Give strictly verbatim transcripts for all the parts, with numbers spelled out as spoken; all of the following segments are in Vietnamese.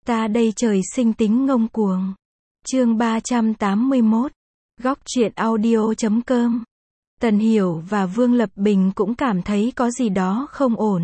Ta đây trời sinh tính ngông cuồng. Chương ba trăm tám mươi mốt. Góc truyện audio chấm com. Tần Hiểu và Vương Lập Bình cũng cảm thấy có gì đó không ổn.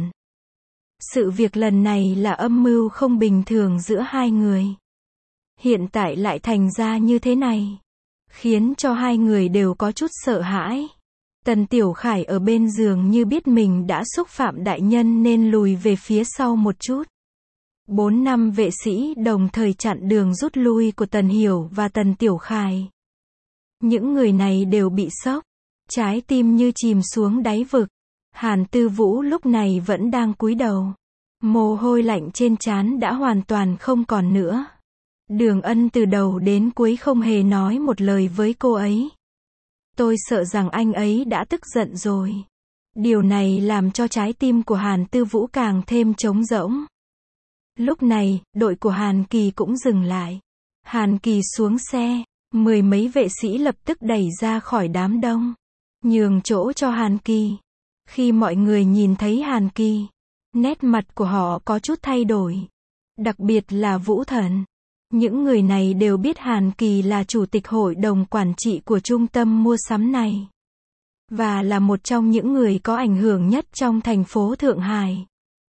Sự việc lần này là âm mưu không bình thường giữa hai người. Hiện tại lại thành ra như thế này, khiến cho hai người đều có chút sợ hãi. Tần Tiểu Khải ở bên giường như biết mình đã xúc phạm đại nhân nên lùi về phía sau một chút. Bốn năm vệ sĩ đồng thời chặn đường rút lui của Tần Hiểu và Tần Tiểu Khải. Những người này đều bị sốc, trái tim như chìm xuống đáy vực. Hàn Tư Vũ lúc này vẫn đang cúi đầu. Mồ hôi lạnh trên trán đã hoàn toàn không còn nữa. Đường Ân từ đầu đến cuối không hề nói một lời với cô ấy. Tôi sợ rằng anh ấy đã tức giận rồi. Điều này làm cho trái tim của Hàn Tư Vũ càng thêm trống rỗng. Lúc này, đội của Hàn Kỳ cũng dừng lại. Hàn Kỳ xuống xe, mười mấy vệ sĩ lập tức đẩy ra khỏi đám đông, nhường chỗ cho Hàn Kỳ. Khi mọi người nhìn thấy Hàn Kỳ, nét mặt của họ có chút thay đổi. Đặc biệt là Vũ Thần. Những người này đều biết Hàn Kỳ là chủ tịch hội đồng quản trị của trung tâm mua sắm này, và là một trong những người có ảnh hưởng nhất trong thành phố Thượng Hải.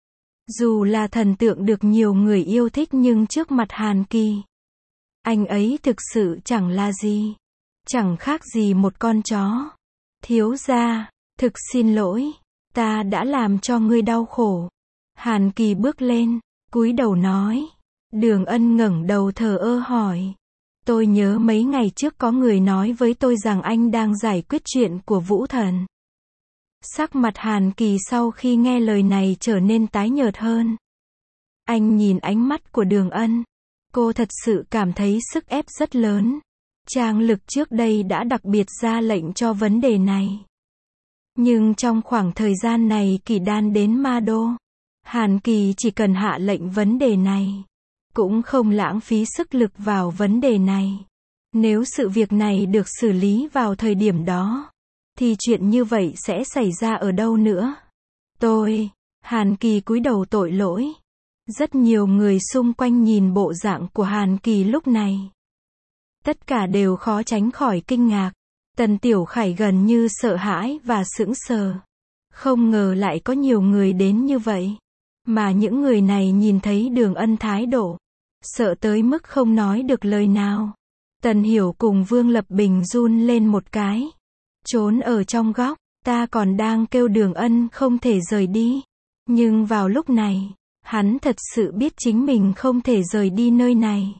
Dù là thần tượng được nhiều người yêu thích nhưng trước mặt Hàn Kỳ, anh ấy thực sự chẳng là gì. Chẳng khác gì một con chó. Thiếu gia, thực xin lỗi, ta đã làm cho ngươi đau khổ. Hàn Kỳ bước lên, cúi đầu nói. Đường Ân ngẩng đầu thờ ơ hỏi. Tôi nhớ mấy ngày trước có người nói với tôi rằng anh đang giải quyết chuyện của Vũ Thần. Sắc mặt Hàn Kỳ sau khi nghe lời này trở nên tái nhợt hơn. Anh nhìn ánh mắt của Đường Ân. Cô thật sự cảm thấy sức ép rất lớn. Trang Lực trước đây đã đặc biệt ra lệnh cho vấn đề này. Nhưng trong khoảng thời gian này Kỳ Đan đến Ma Đô, Hàn Kỳ chỉ cần hạ lệnh vấn đề này, cũng không lãng phí sức lực vào vấn đề này. Nếu sự việc này được xử lý vào thời điểm đó, thì chuyện như vậy sẽ xảy ra ở đâu nữa? Tôi, Hàn Kỳ cúi đầu tội lỗi. Rất nhiều người xung quanh nhìn bộ dạng của Hàn Kỳ lúc này. Tất cả đều khó tránh khỏi kinh ngạc. Tần Tiểu Khải gần như sợ hãi và sững sờ. Không ngờ lại có nhiều người đến như vậy. Mà những người này nhìn thấy Đường Ân thái độ, sợ tới mức không nói được lời nào. Tần Hiểu cùng Vương Lập Bình run lên một cái. Trốn ở trong góc, ta còn đang kêu Đường Ân không thể rời đi. Nhưng vào lúc này, hắn thật sự biết chính mình không thể rời đi nơi này.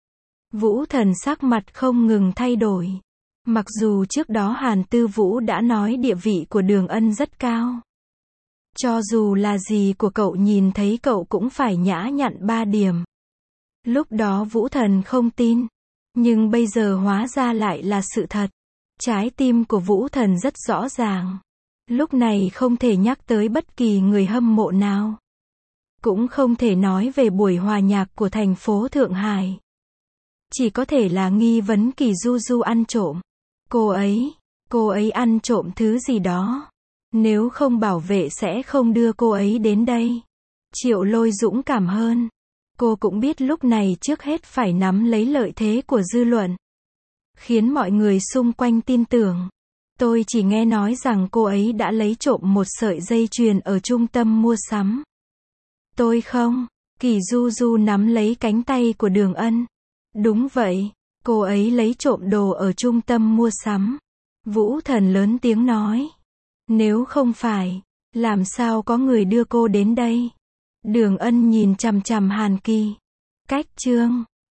Vũ Thần sắc mặt không ngừng thay đổi. Mặc dù trước đó Hàn Tư Vũ đã nói địa vị của Đường Ân rất cao. Cho dù là gì của cậu nhìn thấy cậu cũng phải nhã nhặn ba điểm. Lúc đó Vũ Thần không tin. Nhưng bây giờ hóa ra lại là sự thật. Trái tim của Vũ Thần rất rõ ràng. Lúc này không thể nhắc tới bất kỳ người hâm mộ nào. Cũng không thể nói về buổi hòa nhạc của thành phố Thượng Hải. Chỉ có thể là nghi vấn Kỳ Du Du ăn trộm. Cô ấy, cô ấy ăn trộm thứ gì đó. Nếu không bảo vệ sẽ không đưa cô ấy đến đây. Triệu Lôi dũng cảm hơn. Cô cũng biết lúc này trước hết phải nắm lấy lợi thế của dư luận, khiến mọi người xung quanh tin tưởng. Tôi chỉ nghe nói rằng cô ấy đã lấy trộm một sợi dây chuyền ở trung tâm mua sắm. Tôi không. Kỳ Du Du nắm lấy cánh tay của Đường Ân. Đúng vậy, cô ấy lấy trộm đồ ở trung tâm mua sắm. Vũ Thần lớn tiếng nói. Nếu không phải, làm sao có người đưa cô đến đây? Đường Ân nhìn chằm chằm Hàn Kỳ. Cách chương